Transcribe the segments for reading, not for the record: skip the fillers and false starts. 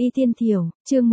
Y Tiên Thiểu, chương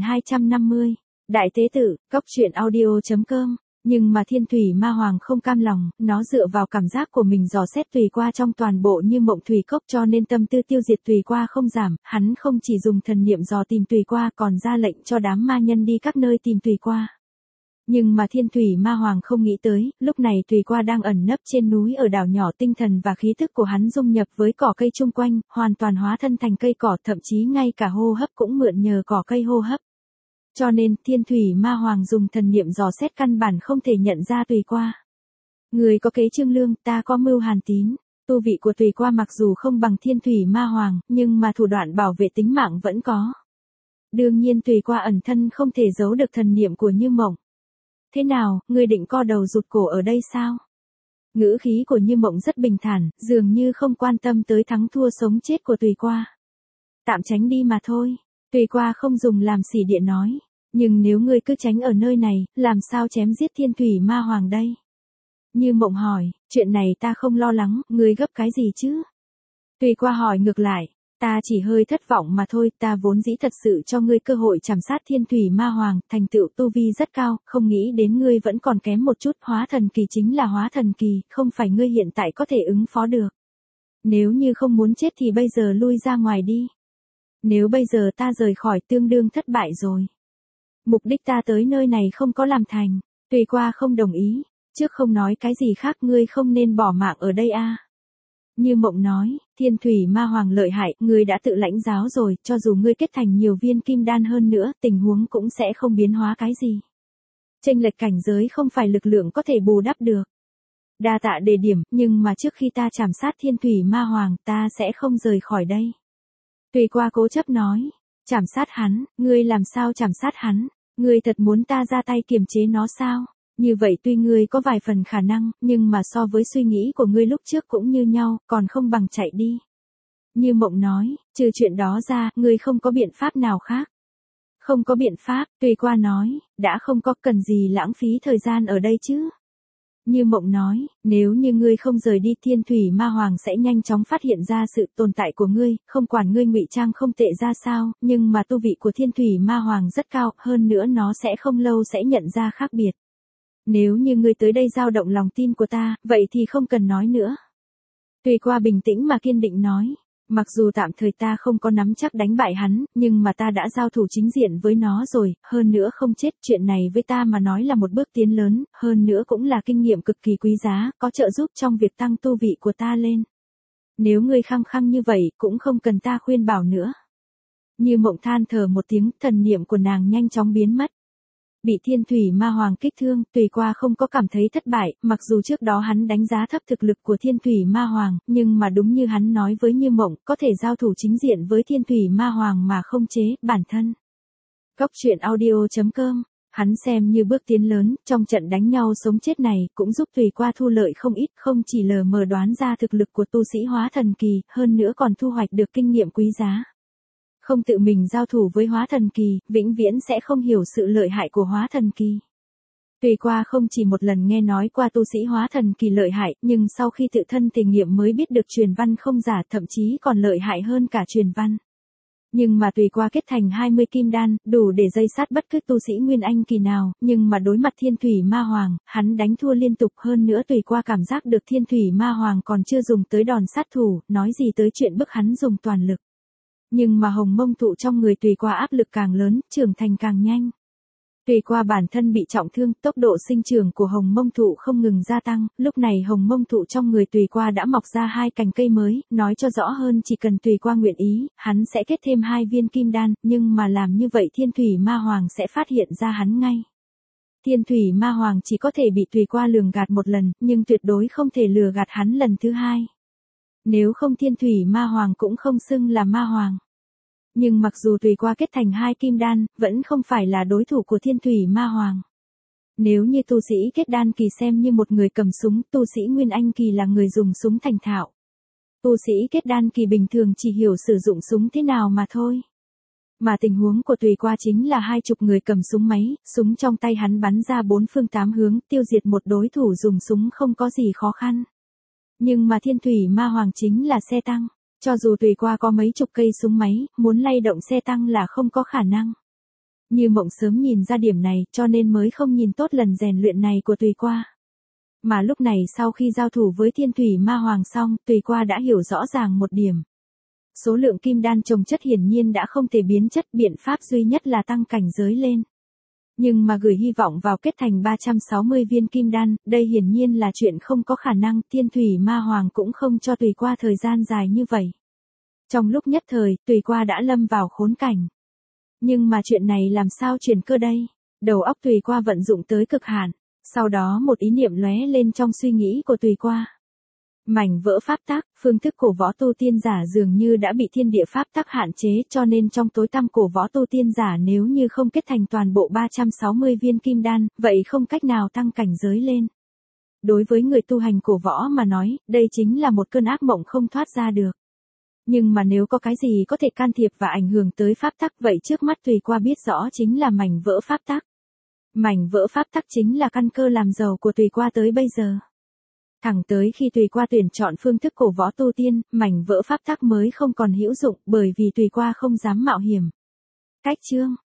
1250, Đại Tế Tử, Cóc truyện audio.com. Nhưng mà Thiên Thủy Ma Hoàng không cam lòng, nó dựa vào cảm giác của mình dò xét Tùy Qua trong toàn bộ Như Mộng Thủy Cốc cho nên tâm tư tiêu diệt Tùy Qua không giảm, hắn không chỉ dùng thần niệm dò tìm Tùy Qua còn ra lệnh cho đám ma nhân đi các nơi tìm Tùy Qua. Nhưng mà Thiên Thủy Ma Hoàng không nghĩ tới, lúc này Tùy Qua đang ẩn nấp trên núi ở đảo nhỏ, tinh thần và khí thức của hắn dung nhập với cỏ cây chung quanh, hoàn toàn hóa thân thành cây cỏ, thậm chí ngay cả hô hấp cũng mượn nhờ cỏ cây hô hấp. Cho nên, Thiên Thủy Ma Hoàng dùng thần niệm dò xét căn bản không thể nhận ra Tùy Qua. Người có kế Trương Lương, ta có mưu Hàn Tín. Tu vị của Tùy Qua mặc dù không bằng Thiên Thủy Ma Hoàng, nhưng mà thủ đoạn bảo vệ tính mạng vẫn có. Đương nhiên Tùy Qua ẩn thân không thể giấu được thần niệm của Như Mộng. Thế nào, ngươi định co đầu rụt cổ ở đây sao? Ngữ khí của Như Mộng rất bình thản, dường như không quan tâm tới thắng thua sống chết của Tùy Qua. Tạm tránh đi mà thôi. Tùy Qua không dùng làm xỉ điện nói. Nhưng nếu ngươi cứ tránh ở nơi này, làm sao chém giết Thiên Thủy Ma Hoàng đây? Như Mộng hỏi, chuyện này ta không lo lắng, ngươi gấp cái gì chứ? Tùy Qua hỏi ngược lại, ta chỉ hơi thất vọng mà thôi, ta vốn dĩ thật sự cho ngươi cơ hội chảm sát Thiên Thủy Ma Hoàng, thành tựu tu vi rất cao, không nghĩ đến ngươi vẫn còn kém một chút, hóa thần kỳ chính là hóa thần kỳ, không phải ngươi hiện tại có thể ứng phó được. Nếu như không muốn chết thì bây giờ lui ra ngoài đi. Nếu bây giờ ta rời khỏi tương đương thất bại rồi. Mục đích ta tới nơi này không có làm thành. Tùy Qua không đồng ý. Trước không nói cái gì khác, ngươi không nên bỏ mạng ở đây a. Như Mộng nói, Thiên Thủy Ma Hoàng lợi hại, ngươi đã tự lãnh giáo rồi, cho dù ngươi kết thành nhiều viên kim đan hơn nữa, tình huống cũng sẽ không biến hóa cái gì. Chênh lệch cảnh giới không phải lực lượng có thể bù đắp được. Đa tạ đề điểm, nhưng mà trước khi ta chảm sát Thiên Thủy Ma Hoàng, ta sẽ không rời khỏi đây. Tùy Qua cố chấp nói, chảm sát hắn, ngươi làm sao chảm sát hắn, ngươi thật muốn ta ra tay kiềm chế nó sao? Như vậy tuy ngươi có vài phần khả năng, nhưng mà so với suy nghĩ của ngươi lúc trước cũng như nhau, còn không bằng chạy đi. Như Mộng nói, trừ chuyện đó ra, ngươi không có biện pháp nào khác. Không có biện pháp, Tùy Qua nói, đã không có cần gì lãng phí thời gian ở đây chứ. Như Mộng nói, nếu như ngươi không rời đi Thiên Thủy Ma Hoàng sẽ nhanh chóng phát hiện ra sự tồn tại của ngươi, không quản ngươi ngụy trang không tệ ra sao, nhưng mà tu vị của Thiên Thủy Ma Hoàng rất cao, hơn nữa nó sẽ không lâu sẽ nhận ra khác biệt. Nếu như ngươi tới đây dao động lòng tin của ta, vậy thì không cần nói nữa. Tùy Qua bình tĩnh mà kiên định nói, mặc dù tạm thời ta không có nắm chắc đánh bại hắn, nhưng mà ta đã giao thủ chính diện với nó rồi, hơn nữa không chết, chuyện này với ta mà nói là một bước tiến lớn, hơn nữa cũng là kinh nghiệm cực kỳ quý giá, có trợ giúp trong việc tăng tu vị của ta lên. Nếu ngươi khăng khăng như vậy, cũng không cần ta khuyên bảo nữa. Như Mộng than thở một tiếng, thần niệm của nàng nhanh chóng biến mất. Bị Thiên Thủy Ma Hoàng kích thương, Tùy Qua không có cảm thấy thất bại, mặc dù trước đó hắn đánh giá thấp thực lực của Thiên Thủy Ma Hoàng, nhưng mà đúng như hắn nói với Như Mộng, có thể giao thủ chính diện với Thiên Thủy Ma Hoàng mà không chế bản thân. Cóc truyện audio.com, hắn xem như bước tiến lớn, trong trận đánh nhau sống chết này, cũng giúp Tùy Qua thu lợi không ít, không chỉ lờ mờ đoán ra thực lực của tu sĩ hóa thần kỳ, hơn nữa còn thu hoạch được kinh nghiệm quý giá. Không tự mình giao thủ với hóa thần kỳ, vĩnh viễn sẽ không hiểu sự lợi hại của hóa thần kỳ. Tùy Qua không chỉ một lần nghe nói qua tu sĩ hóa thần kỳ lợi hại, nhưng sau khi tự thân thể nghiệm mới biết được truyền văn không giả, thậm chí còn lợi hại hơn cả truyền văn. Nhưng mà Tùy Qua kết thành 20 kim đan, đủ để dây sát bất cứ tu sĩ Nguyên Anh kỳ nào, nhưng mà đối mặt Thiên Thủy Ma Hoàng, hắn đánh thua liên tục, hơn nữa Tùy Qua cảm giác được Thiên Thủy Ma Hoàng còn chưa dùng tới đòn sát thủ, nói gì tới chuyện bức hắn dùng toàn lực. Nhưng mà hồng mông thụ trong người Tùy Qua áp lực càng lớn, trưởng thành càng nhanh. Tùy Qua bản thân bị trọng thương, tốc độ sinh trưởng của hồng mông thụ không ngừng gia tăng, lúc này hồng mông thụ trong người Tùy Qua đã mọc ra 2 cành cây mới, nói cho rõ hơn chỉ cần Tùy Qua nguyện ý, hắn sẽ kết thêm 2 viên kim đan, nhưng mà làm như vậy Thiên Thủy Ma Hoàng sẽ phát hiện ra hắn ngay. Thiên Thủy Ma Hoàng chỉ có thể bị Tùy Qua lường gạt một lần, nhưng tuyệt đối không thể lừa gạt hắn lần thứ 2. Nếu không Thiên Thủy Ma Hoàng cũng không xưng là Ma Hoàng. Nhưng mặc dù Tùy Qua kết thành 2 kim đan, vẫn không phải là đối thủ của Thiên Thủy Ma Hoàng. Nếu như tu sĩ kết đan kỳ xem như một người cầm súng, tu sĩ Nguyên Anh kỳ là người dùng súng thành thạo. Tu sĩ kết đan kỳ bình thường chỉ hiểu sử dụng súng thế nào mà thôi. Mà tình huống của Tùy Qua chính là 20 người cầm súng máy, súng trong tay hắn bắn ra 4 phương 8 hướng, tiêu diệt một đối thủ dùng súng không có gì khó khăn. Nhưng mà Thiên Thủy Ma Hoàng chính là xe tăng. Cho dù tùy qua có mấy chục cây súng máy, muốn lay động xe tăng là không có khả năng. Như Mộng sớm nhìn ra điểm này, cho nên mới không nhìn tốt lần rèn luyện này của tùy qua. Mà lúc này sau khi giao thủ với Thiên Thủy Ma Hoàng xong, tùy qua đã hiểu rõ ràng một điểm. Số lượng kim đan trồng chất hiển nhiên đã không thể biến chất, biện pháp duy nhất là tăng cảnh giới lên. Nhưng mà gửi hy vọng vào kết thành 360 viên kim đan, đây hiển nhiên là chuyện không có khả năng, Thiên Thủy Ma Hoàng cũng không cho tùy qua thời gian dài như vậy. Trong lúc nhất thời, tùy qua đã lâm vào khốn cảnh. Nhưng mà chuyện này làm sao chuyển cơ đây? Đầu óc tùy qua vận dụng tới cực hạn. Sau đó một ý niệm lóe lên trong suy nghĩ của tùy qua. Mảnh vỡ pháp tắc, phương thức cổ võ tu tiên giả dường như đã bị thiên địa pháp tắc hạn chế, cho nên trong tối tăm cổ võ tu tiên giả nếu như không kết thành toàn bộ 360 viên kim đan, vậy không cách nào tăng cảnh giới lên. Đối với người tu hành cổ võ mà nói, đây chính là một cơn ác mộng không thoát ra được. Nhưng mà nếu có cái gì có thể can thiệp và ảnh hưởng tới pháp tắc, vậy trước mắt tùy qua biết rõ chính là mảnh vỡ pháp tắc. Mảnh vỡ pháp tắc chính là căn cơ làm giàu của tùy qua tới bây giờ. Thẳng tới khi tùy qua tuyển chọn phương thức cổ võ tu tiên, mảnh vỡ pháp tắc mới không còn hữu dụng, bởi vì tùy qua không dám mạo hiểm. Cách chương